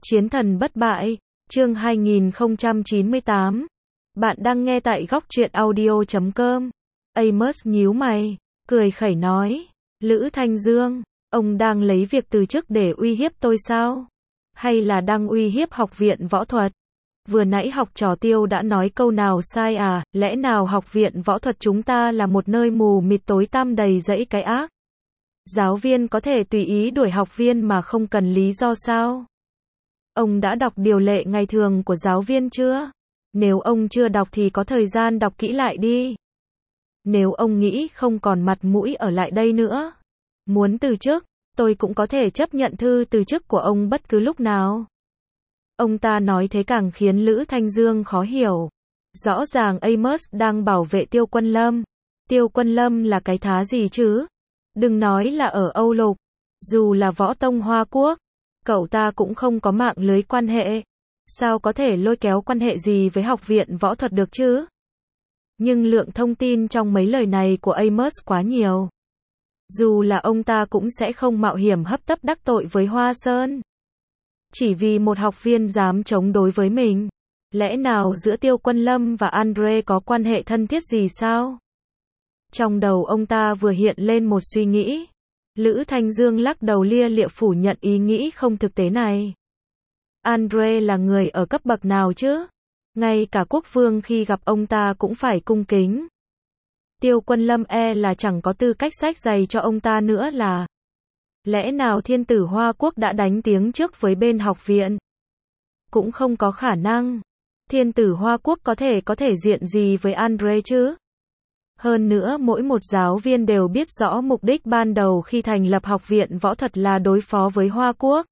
Chiến thần bất bại, chương 2098. Bạn đang nghe tại góc truyện audio.com. Amos nhíu mày, cười khẩy nói, Lữ Thanh Dương, ông đang lấy việc từ chức để uy hiếp tôi sao? Hay là đang uy hiếp học viện võ thuật? Vừa nãy học trò Tiêu đã nói câu nào sai à, lẽ nào học viện võ thuật chúng ta là một nơi mù mịt tối tăm đầy rẫy cái ác? Giáo viên có thể tùy ý đuổi học viên mà không cần lý do sao? Ông đã đọc điều lệ ngày thường của giáo viên chưa? Nếu ông chưa đọc thì có thời gian đọc kỹ lại đi. Nếu ông nghĩ không còn mặt mũi ở lại đây nữa, muốn từ chức, tôi cũng có thể chấp nhận thư từ chức của ông bất cứ lúc nào. Ông ta nói thế càng khiến Lữ Thanh Dương khó hiểu. Rõ ràng Amos đang bảo vệ Tiêu Quân Lâm. Tiêu Quân Lâm là cái thá gì chứ? Đừng nói là ở Âu Lục, dù là võ tông Hoa Quốc, cậu ta cũng không có mạng lưới quan hệ. Sao có thể lôi kéo quan hệ gì với học viện võ thuật được chứ? Nhưng lượng thông tin trong mấy lời này của Amos quá nhiều. Dù là ông ta cũng sẽ không mạo hiểm hấp tấp đắc tội với Hoa Sơn. Chỉ vì một học viên dám chống đối với mình. Lẽ nào giữa Tiêu Quân Lâm và Andre có quan hệ thân thiết gì sao? Trong đầu ông ta vừa hiện lên một suy nghĩ. Lữ Thanh Dương lắc đầu lia lịa phủ nhận ý nghĩ không thực tế này. Andre là người ở cấp bậc nào chứ? Ngay cả quốc vương khi gặp ông ta cũng phải cung kính. Tiêu Quân Lâm là chẳng có tư cách xách giày cho ông ta nữa là. Lẽ nào thiên tử Hoa Quốc đã đánh tiếng trước với bên học viện? Cũng không có khả năng. Thiên tử Hoa Quốc có thể diện gì với Andre chứ? Hơn nữa mỗi một giáo viên đều biết rõ mục đích ban đầu khi thành lập học viện võ thuật là đối phó với Hoa Quốc.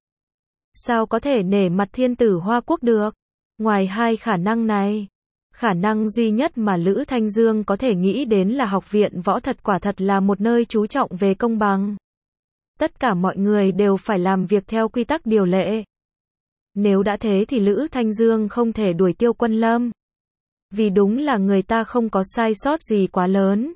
Sao có thể nể mặt thiên tử Hoa Quốc được? Ngoài hai khả năng này, khả năng duy nhất mà Lữ Thanh Dương có thể nghĩ đến là học viện võ thuật quả thật là một nơi chú trọng về công bằng. Tất cả mọi người đều phải làm việc theo quy tắc điều lệ. Nếu đã thế thì Lữ Thanh Dương không thể đuổi Tiêu Quân Lâm. Vì đúng là người ta không có sai sót gì quá lớn.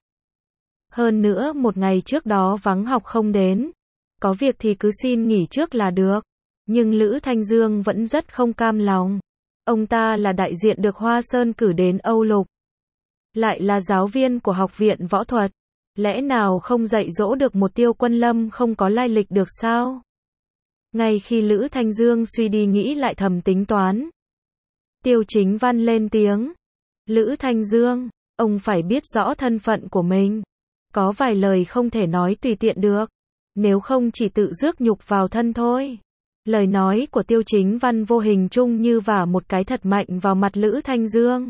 Hơn nữa một ngày trước đó vắng học không đến. Có việc thì cứ xin nghỉ trước là được. Nhưng Lữ Thanh Dương vẫn rất không cam lòng. Ông ta là đại diện được Hoa Sơn cử đến Âu Lục. Lại là giáo viên của học viện võ thuật. Lẽ nào không dạy dỗ được một Tiêu Quân Lâm không có lai lịch được sao? Ngay khi Lữ Thanh Dương suy đi nghĩ lại thầm tính toán. Tiêu Chính Văn lên tiếng. Lữ Thanh Dương, ông phải biết rõ thân phận của mình. Có vài lời không thể nói tùy tiện được. Nếu không chỉ tự rước nhục vào thân thôi. Lời nói của Tiêu Chính Văn vô hình chung như vả một cái thật mạnh vào mặt Lữ Thanh Dương.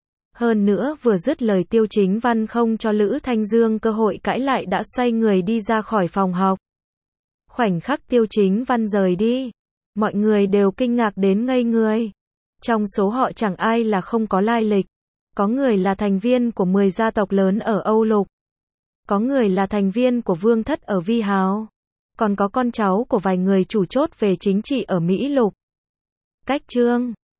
Hơn nữa vừa dứt lời Tiêu Chính Văn không cho Lữ Thanh Dương cơ hội cãi lại đã xoay người đi ra khỏi phòng học. Khoảnh khắc Tiêu Chính Văn rời đi, mọi người đều kinh ngạc đến ngây người. Trong số họ chẳng ai là không có lai lịch. Có người là thành viên của 10 gia tộc lớn ở Âu Lục. Có người là thành viên của vương thất ở Vi Hào. Còn có con cháu của vài người chủ chốt về chính trị ở Mỹ Lục. Cách chương